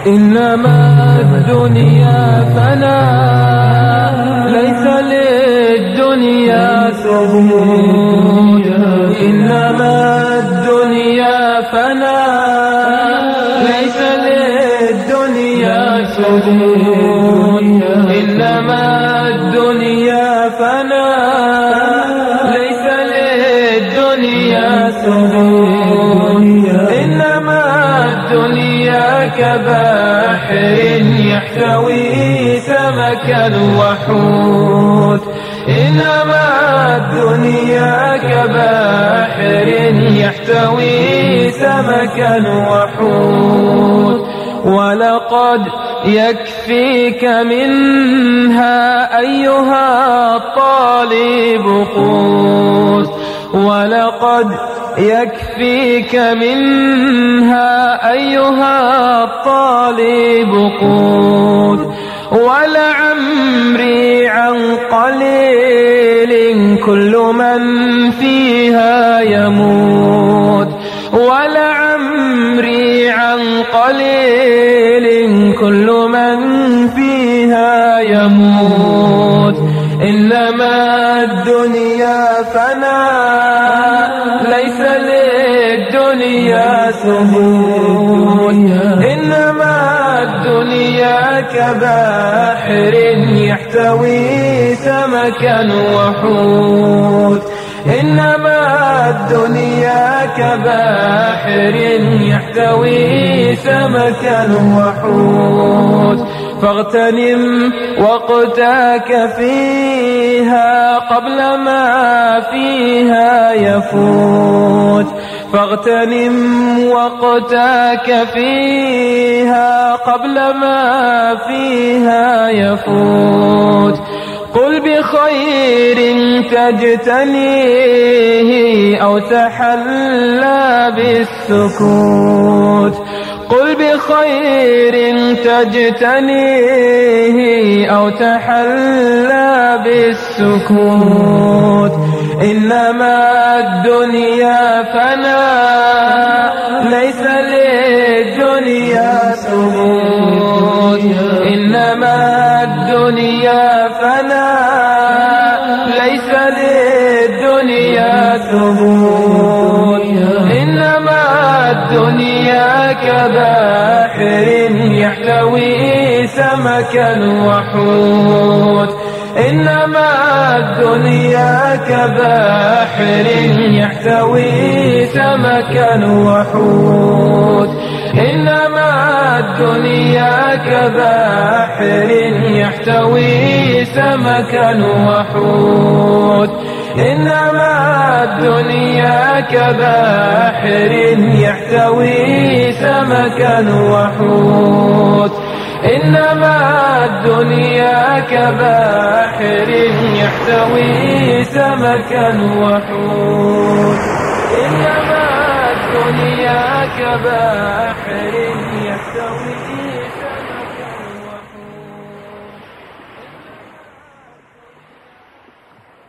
إنما الدنيا فناء ليس للدنيا ثبوت. إنما الدنيا فناء ليس للدنيا ثبوت. إنما الدنيا فناء ليس للدنيا ثبوت. إنما الدنيا كبحر يحتوي سمكا وحوت. إنما الدنيا كبحر يحتوي سمكا وحوت. ولقد يكفيك منها أيها الطالب قوت. ولقد يكفيك منها أيها الطالب قوت. ولعمري عن قليل كل من فيها يموت. ولعمري عن قليل كل من فيها يموت. إنما الدنيا فناء ليس للدنيا ثبوت. إنما الدنيا كبحر يحتوي سمكا وحوت. إنما الدنيا كبحر يحتوي سمكا وحوت. فاغتنم وقتك فيها قبل ما فيها يفوت. فاغتنم وقتك فيها قبل ما فيها يفوت. قل بخير تجتنيه أو تحلى بالسكوت. قل بخير تجتنيه أو تحلى بالسكوت. إنما الدنيا فناء ليس للدنيا ثبوت. إنما الدنيا فناء ليس للدنيا ثبوت. إنما الدنيا كبحر يحتوي سمكا وحوت. إنما الدنيا كبحر يحتوي سمكا وحوت. إنما الدنيا كبحر يحتوي سمكا وحوت. إنما الدنيا كبحر يحتوي سمكا وحوت. إنما الدنيا كبحر يحتوي سمكا وحوت. إنما الدنيا كبحر يحتوي